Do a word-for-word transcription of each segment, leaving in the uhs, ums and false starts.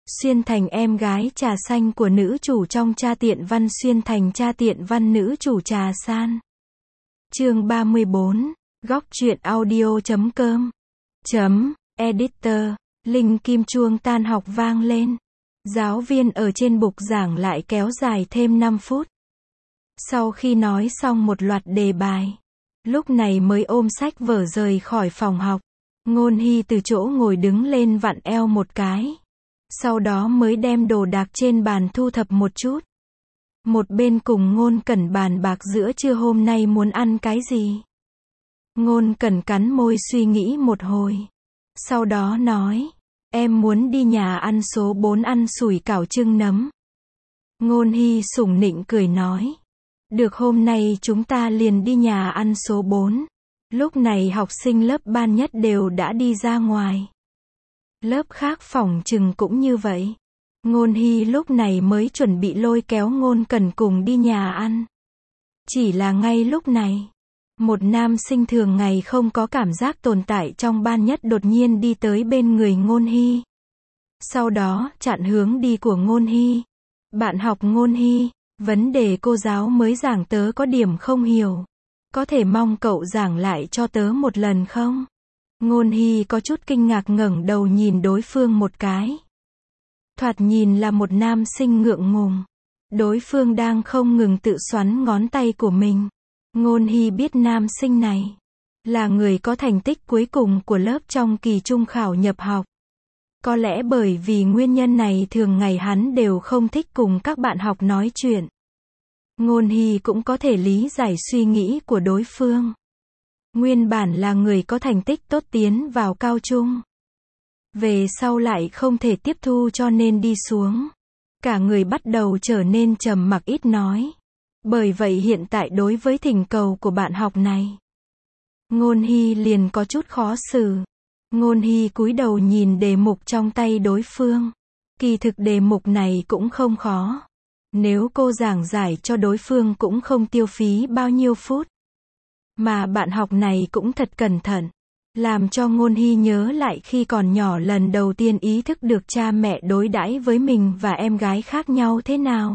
Xuyên thành em gái trà xanh của nữ chủ trong Cha Tiện Văn. Xuyên thành cha tiện văn nữ chủ trà san. Chương ba mươi bốn, góc truyện audio chấm com. Chấm, editor, Linh kim chuông tan học vang lên. Giáo viên ở trên bục giảng lại kéo dài thêm năm phút. Sau khi nói xong một loạt đề bài, lúc này mới ôm sách vở rời khỏi phòng học. Ngôn Hy từ chỗ ngồi đứng lên vặn eo một cái. Sau đó mới đem đồ đạc trên bàn thu thập một chút. Một bên cùng Ngôn Cẩn bàn bạc giữa trưa hôm nay muốn ăn cái gì. Ngôn Cẩn cắn môi suy nghĩ một hồi. Sau đó nói, em muốn đi nhà ăn số bốn ăn sủi cảo trưng nấm. Ngôn Hy sủng nịnh cười nói, được, hôm nay chúng ta liền đi nhà ăn số bốn. Lúc này học sinh lớp ban nhất đều đã đi ra ngoài. Lớp khác phỏng chừng cũng như vậy. Ngôn Hy lúc này mới chuẩn bị lôi kéo Ngôn Cẩn cùng đi nhà ăn. Chỉ là ngay lúc này, một nam sinh thường ngày không có cảm giác tồn tại trong ban nhất đột nhiên đi tới bên người Ngôn Hy. Sau đó chặn hướng đi của Ngôn Hy. Bạn học Ngôn Hy, vấn đề cô giáo mới giảng tớ có điểm không hiểu. Có thể mong cậu giảng lại cho tớ một lần không? Ngôn Hy có chút kinh ngạc ngẩng đầu nhìn đối phương một cái. Thoạt nhìn là một nam sinh ngượng ngùng. Đối phương đang không ngừng tự xoắn ngón tay của mình. Ngôn Hy biết nam sinh này là người có thành tích cuối cùng của lớp trong kỳ trung khảo nhập học. Có lẽ bởi vì nguyên nhân này thường ngày hắn đều không thích cùng các bạn học nói chuyện. Ngôn Hy cũng có thể lý giải suy nghĩ của đối phương. Nguyên bản là người có thành tích tốt tiến vào cao trung. Về sau lại không thể tiếp thu cho nên đi xuống. Cả người bắt đầu trở nên trầm mặc ít nói. Bởi vậy hiện tại đối với thỉnh cầu của bạn học này, Ngôn Hy liền có chút khó xử. Ngôn Hy cúi đầu nhìn đề mục trong tay đối phương. Kỳ thực đề mục này cũng không khó. Nếu cô giảng giải cho đối phương cũng không tiêu phí bao nhiêu phút. Mà bạn học này cũng thật cẩn thận. Làm cho Ngôn Hy nhớ lại khi còn nhỏ lần đầu tiên ý thức được cha mẹ đối đãi với mình và em gái khác nhau thế nào.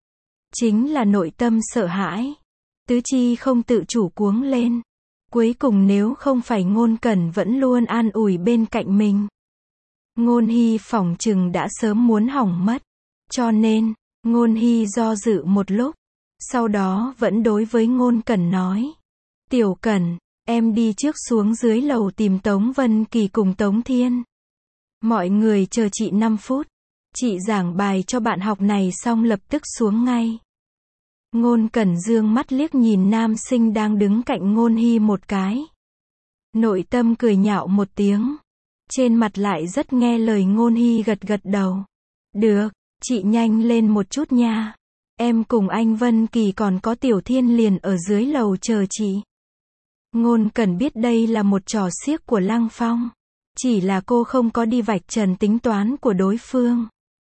Chính là nội tâm sợ hãi. Tứ chi không tự chủ cuống lên. Cuối cùng nếu không phải Ngôn Cẩn vẫn luôn an ủi bên cạnh mình, Ngôn Hy phỏng chừng đã sớm muốn hỏng mất. Cho nên, Ngôn Hy do dự một lúc. Sau đó vẫn đối với Ngôn Cẩn nói, Tiểu Cẩn, em đi trước xuống dưới lầu tìm Tống Vân Kỳ cùng Tống Thiên. Mọi người chờ chị năm phút. Chị giảng bài cho bạn học này xong lập tức xuống ngay. Ngôn Cẩn dương mắt liếc nhìn nam sinh đang đứng cạnh Ngôn Hy một cái. Nội tâm cười nhạo một tiếng. Trên mặt lại rất nghe lời Ngôn Hy gật gật đầu. Được, chị nhanh lên một chút nha. Em cùng anh Vân Kỳ còn có Tiểu Thiên liền ở dưới lầu chờ chị. Ngôn Cẩn biết đây là một trò xiếc của Lăng Phong. Chỉ là cô không có đi vạch trần tính toán của đối phương,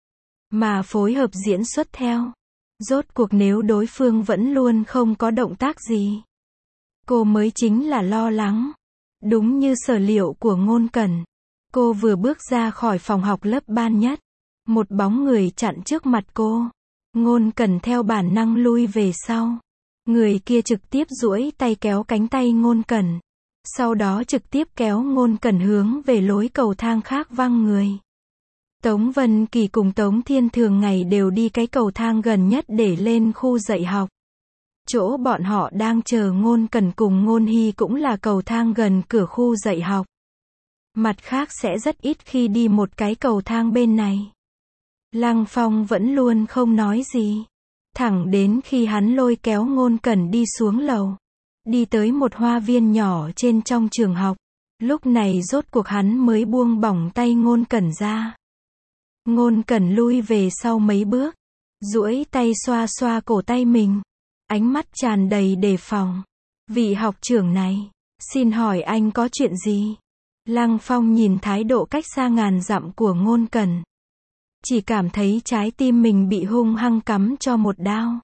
mà phối hợp diễn xuất theo. Rốt cuộc nếu đối phương vẫn luôn không có động tác gì, cô mới chính là lo lắng. Đúng như sở liệu của Ngôn Cẩn, cô vừa bước ra khỏi phòng học lớp ban nhất, một bóng người chặn trước mặt cô. Ngôn Cẩn theo bản năng lui về sau. Người kia trực tiếp duỗi tay kéo cánh tay Ngôn Cẩn. Sau đó trực tiếp kéo Ngôn Cẩn hướng về lối cầu thang khác văng người. Tống Vân Kỳ cùng Tống Thiên thường ngày đều đi cái cầu thang gần nhất để lên khu dạy học. Chỗ bọn họ đang chờ Ngôn Cẩn cùng Ngôn Hy cũng là cầu thang gần cửa khu dạy học. Mặt khác sẽ rất ít khi đi một cái cầu thang bên này. Lăng Phong vẫn luôn không nói gì. Thẳng đến khi hắn lôi kéo Ngôn Cẩn đi xuống lầu. Đi tới một hoa viên nhỏ trên trong trường học. Lúc này rốt cuộc hắn mới buông bỏng tay Ngôn Cẩn ra. Ngôn Cẩn lui về sau mấy bước. Duỗi tay xoa xoa cổ tay mình. Ánh mắt tràn đầy đề phòng. Vị học trưởng này, xin hỏi anh có chuyện gì? Lăng Phong nhìn thái độ cách xa ngàn dặm của Ngôn Cẩn. Chỉ cảm thấy trái tim mình bị hung hăng cắm cho một đao.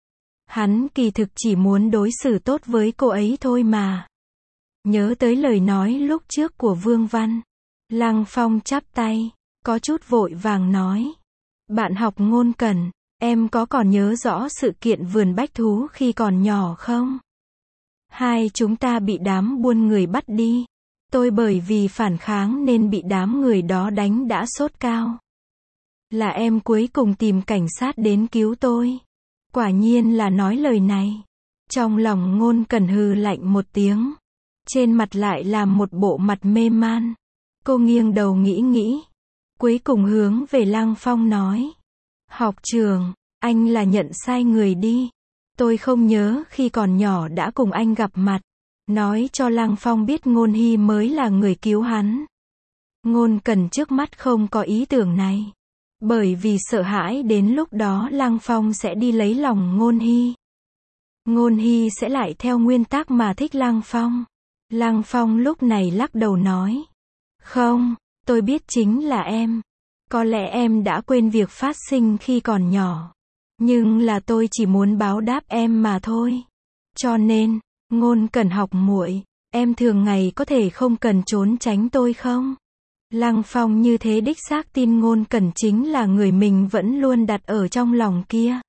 Hắn kỳ thực chỉ muốn đối xử tốt với cô ấy thôi mà. Nhớ tới lời nói lúc trước của Vương Văn. Lăng Phong chắp tay. có chút vội vàng nói. Bạn học Ngôn Cẩn, em có còn nhớ rõ sự kiện vườn bách thú khi còn nhỏ không? Hai chúng ta bị đám buôn người bắt đi. Tôi bởi vì phản kháng nên bị đám người đó đánh đã sốt cao. Là em cuối cùng tìm cảnh sát đến cứu tôi. Quả nhiên là nói lời này. Trong lòng Ngôn Cẩn hừ lạnh một tiếng. Trên mặt lại là một bộ mặt mê man. Cô nghiêng đầu nghĩ nghĩ. Cuối cùng hướng về Lăng Phong nói. Học trưởng, anh là nhận sai người đi. Tôi không nhớ khi còn nhỏ đã cùng anh gặp mặt. Nói cho Lăng Phong biết Ngôn Hy mới là người cứu hắn. Ngôn Cẩn trước mắt không có ý tưởng này. Bởi vì sợ hãi đến lúc đó Lăng Phong sẽ đi lấy lòng Ngôn Hy. Ngôn Hy sẽ lại theo nguyên tắc mà thích Lăng Phong. Lăng Phong lúc này lắc đầu nói. Không, tôi biết chính là em. Có lẽ em đã quên việc phát sinh khi còn nhỏ. Nhưng là tôi chỉ muốn báo đáp em mà thôi. Cho nên, Ngôn Cẩn học muội, em thường ngày có thể không cần trốn tránh tôi không? Lăng Phong như thế đích xác tin Ngôn Cẩn chính là người mình vẫn luôn đặt ở trong lòng kia.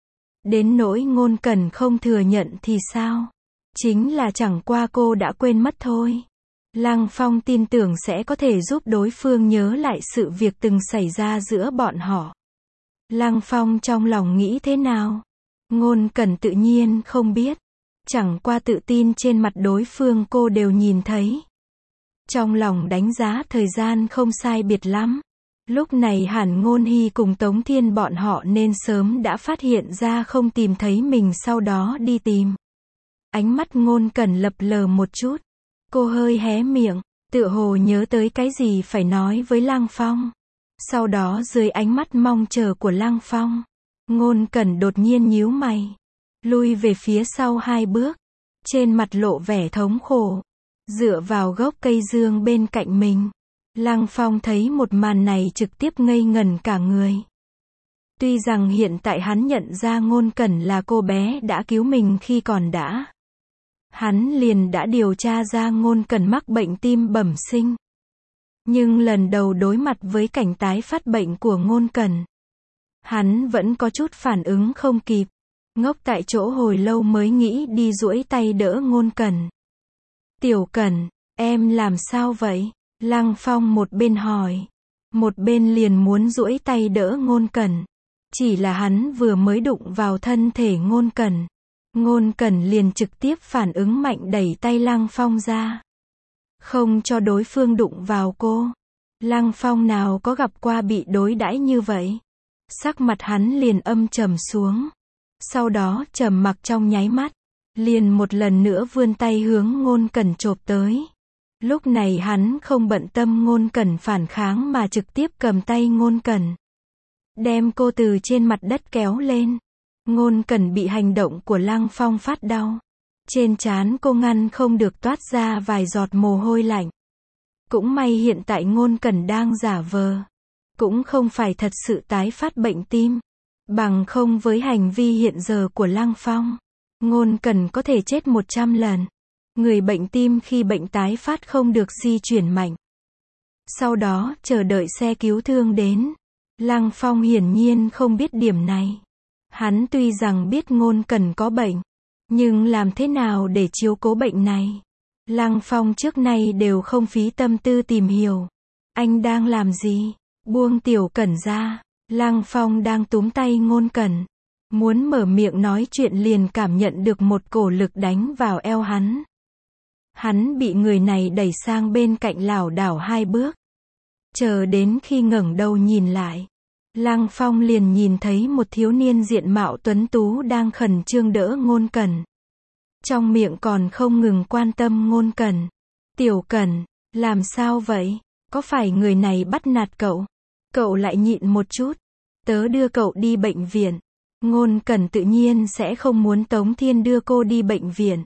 Đến nỗi Ngôn Cẩn không thừa nhận thì sao? Chính là chẳng qua cô đã quên mất thôi. Lăng Phong tin tưởng sẽ có thể giúp đối phương nhớ lại sự việc từng xảy ra giữa bọn họ. Lăng Phong trong lòng nghĩ thế nào? Ngôn Cẩn tự nhiên không biết. Chẳng qua tự tin trên mặt đối phương cô đều nhìn thấy. Trong lòng đánh giá thời gian không sai biệt lắm. Lúc này hẳn Ngôn Hy cùng Tống Thiên bọn họ nên sớm đã phát hiện ra không tìm thấy mình sau đó đi tìm. Ánh mắt Ngôn Cẩn lập lờ một chút. Cô hơi hé miệng, tựa hồ nhớ tới cái gì phải nói với Lăng Phong. Sau đó dưới ánh mắt mong chờ của Lăng Phong, Ngôn Cẩn đột nhiên nhíu mày, lui về phía sau hai bước, trên mặt lộ vẻ thống khổ, dựa vào gốc cây dương bên cạnh mình. Lăng Phong thấy một màn này trực tiếp ngây ngẩn cả người. Tuy rằng hiện tại hắn nhận ra Ngôn Cẩn là cô bé đã cứu mình khi còn đã. Hắn liền đã điều tra ra Ngôn Cẩn mắc bệnh tim bẩm sinh. Nhưng lần đầu đối mặt với cảnh tái phát bệnh của Ngôn Cẩn, hắn vẫn có chút phản ứng không kịp. Ngốc tại chỗ hồi lâu mới nghĩ đi duỗi tay đỡ Ngôn Cẩn. Tiểu Cẩn, em làm sao vậy? Lăng Phong một bên hỏi, một bên liền muốn duỗi tay đỡ Ngôn Cẩn. Chỉ là hắn vừa mới đụng vào thân thể Ngôn Cẩn. Ngôn Cẩn liền trực tiếp phản ứng mạnh đẩy tay Lăng Phong ra. Không cho đối phương đụng vào cô. Lăng Phong nào có gặp qua bị đối đãi như vậy. Sắc mặt hắn liền âm trầm xuống. Sau đó trầm mặc trong nháy mắt. Liền một lần nữa vươn tay hướng Ngôn Cẩn chộp tới. Lúc này hắn không bận tâm Ngôn Cẩn phản kháng mà trực tiếp cầm tay Ngôn Cẩn. Đem cô từ trên mặt đất kéo lên. Ngôn Cẩn bị hành động của Lăng Phong phát đau. Trên trán cô ngăn không được toát ra vài giọt mồ hôi lạnh. Cũng may hiện tại Ngôn Cẩn đang giả vờ. Cũng không phải thật sự tái phát bệnh tim. Bằng không với hành vi hiện giờ của Lăng Phong, Ngôn Cẩn có thể chết một trăm lần. Người bệnh tim khi bệnh tái phát không được di chuyển mạnh. Sau đó, chờ đợi xe cứu thương đến. Lăng Phong hiển nhiên không biết điểm này. Hắn tuy rằng biết Ngôn Cẩn có bệnh, nhưng làm thế nào để chiếu cố bệnh này? Lăng Phong trước nay đều không phí tâm tư tìm hiểu. Anh đang làm gì? Buông Tiểu Cẩn ra. Lăng Phong đang túm tay Ngôn Cẩn. Muốn mở miệng nói chuyện liền cảm nhận được một cổ lực đánh vào eo hắn. Hắn bị người này đẩy sang bên cạnh lảo đảo hai bước. Chờ đến khi ngẩng đầu nhìn lại, Lăng Phong liền nhìn thấy một thiếu niên diện mạo tuấn tú đang khẩn trương đỡ Ngôn Cẩn. Trong miệng còn không ngừng quan tâm Ngôn Cẩn. Tiểu Cẩn, làm sao vậy? Có phải người này bắt nạt cậu? Cậu lại nhịn một chút. Tớ đưa cậu đi bệnh viện. Ngôn Cẩn tự nhiên sẽ không muốn Tống Thiên đưa cô đi bệnh viện.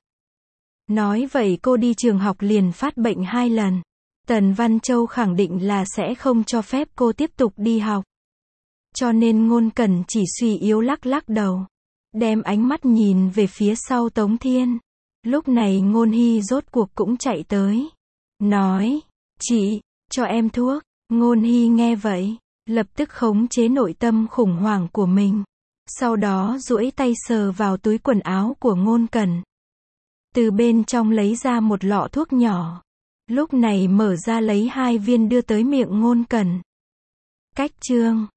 Nói vậy cô đi trường học liền phát bệnh hai lần. Tần Văn Châu khẳng định là sẽ không cho phép cô tiếp tục đi học. Cho nên Ngôn Cẩn chỉ suy yếu lắc lắc đầu. Đem ánh mắt nhìn về phía sau Tống Thiên. Lúc này Ngôn Hy rốt cuộc cũng chạy tới. Nói, chị, cho em thuốc. Ngôn Hy nghe vậy, lập tức khống chế nội tâm khủng hoảng của mình. Sau đó duỗi tay sờ vào túi quần áo của Ngôn Cẩn. Từ bên trong lấy ra một lọ thuốc nhỏ. Lúc này mở ra lấy hai viên đưa tới miệng Ngôn Cẩn. Cách chương